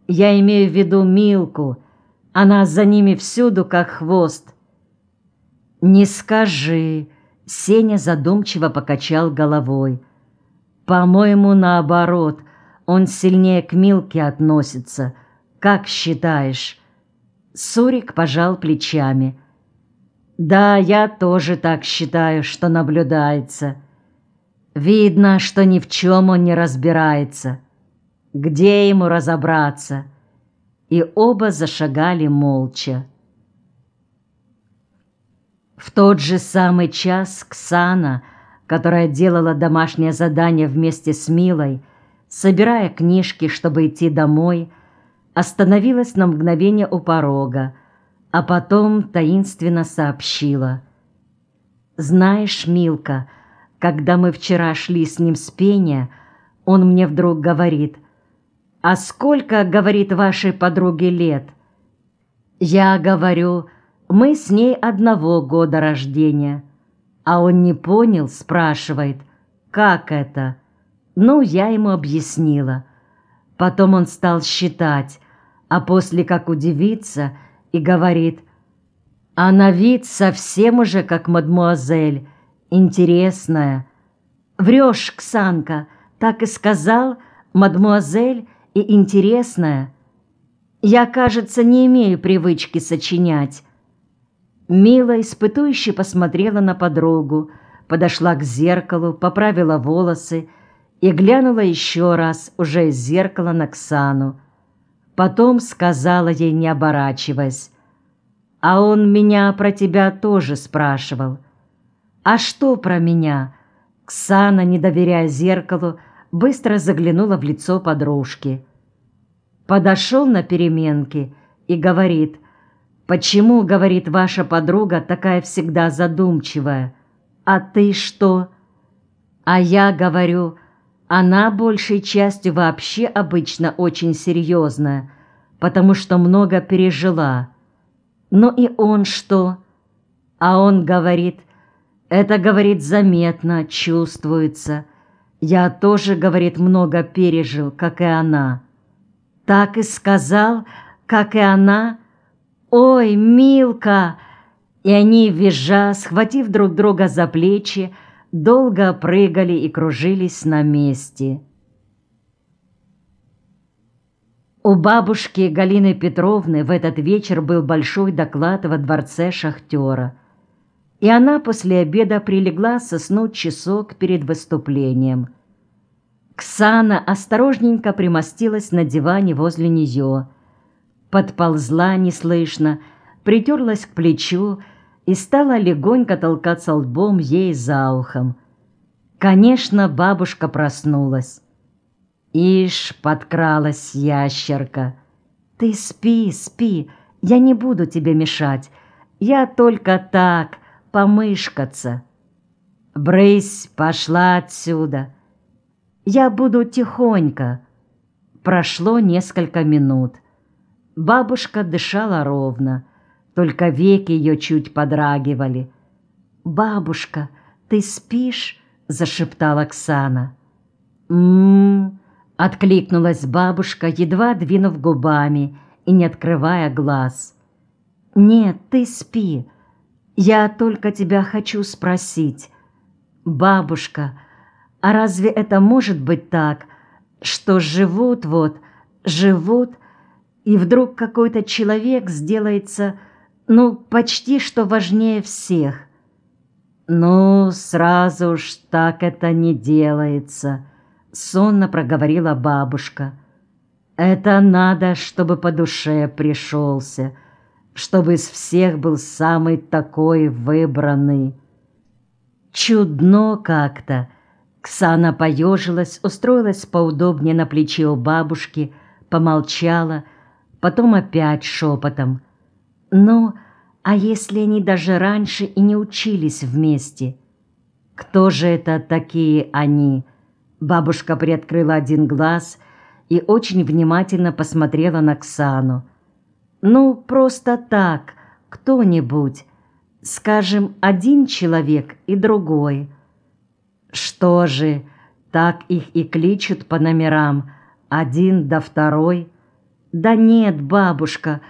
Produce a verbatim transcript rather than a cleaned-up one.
Я имею в виду Милку. Она за ними всюду, как хвост». «Не скажи», — Сеня задумчиво покачал головой. «По-моему, наоборот, он сильнее к Милке относится. Как считаешь?» Сурик пожал плечами. «Да, я тоже так считаю, что наблюдается. Видно, что ни в чем он не разбирается. Где ему разобраться?» И оба зашагали молча. В тот же самый час Ксана, которая делала домашнее задание вместе с Милой, собирая книжки, чтобы идти домой, остановилась на мгновение у порога, а потом таинственно сообщила: «Знаешь, Милка, когда мы вчера шли с ним с пения, он мне вдруг говорит: „А сколько, — говорит, — вашей подруге лет?“ Я говорю: „Мы с ней одного года рождения“. А он не понял, спрашивает: „Как это?“ Ну, я ему объяснила. Потом он стал считать, а после как удивится и говорит: „А на вид совсем уже как мадмуазель, интересная“. Врешь, Ксанка, так и сказал: мадмуазель и интересная. Я, кажется, не имею привычки сочинять». Мила испытующе посмотрела на подругу, подошла к зеркалу, поправила волосы и глянула еще раз уже из зеркала на Ксану. Потом сказала ей, не оборачиваясь: «А он меня про тебя тоже спрашивал». «А что про меня?» Ксана, не доверяя зеркалу, быстро заглянула в лицо подружки. Подошел на переменке и говорит: «Почему, — говорит, — ваша подруга такая всегда задумчивая? А ты что?» А я говорю: «Она большей частью вообще обычно очень серьезная, потому что много пережила». Ну и он что? А он говорит: «Это, — говорит, — заметно, чувствуется. Я тоже, — говорит, — много пережил, как и она». Так и сказал, как и она. «Ой, Милка!» И они, визжа, схватив друг друга за плечи, долго прыгали и кружились на месте. У бабушки Галины Петровны в этот вечер был большой доклад во дворце шахтера, и она после обеда прилегла соснуть часок перед выступлением. Ксана осторожненько примостилась на диване возле нее, подползла неслышно, притерлась к плечу и стала легонько толкаться лбом ей за ухом. Конечно, бабушка проснулась. «Ишь, подкралась ящерка! Ты спи, спи, я не буду тебе мешать, я только так, помышкаться. Брысь, пошла отсюда! Я буду тихонько». Прошло несколько минут. Бабушка дышала ровно, только веки ее чуть подрагивали. «Бабушка, ты спишь?» — зашептала Оксана. «М-м-м», откликнулась бабушка, едва двинув губами и не открывая глаз. «Нет, ты спи. Я только тебя хочу спросить. Бабушка, а разве это может быть так, что живут вот, живут, и вдруг какой-то человек сделается, ну, почти что важнее всех?» «Ну, сразу уж так это не делается», — сонно проговорила бабушка. «Это надо, чтобы по душе пришелся, чтобы из всех был самый такой выбранный». «Чудно как-то». Ксана поежилась, устроилась поудобнее на плече у бабушки, помолчала, потом опять шепотом: «Ну, а если они даже раньше и не учились вместе? Кто же это такие они?» Бабушка приоткрыла один глаз и очень внимательно посмотрела на Ксану. «Ну, просто так, кто-нибудь, скажем, один человек и другой». «Что же, так их и кличут по номерам, один да второй?» «Да нет, бабушка,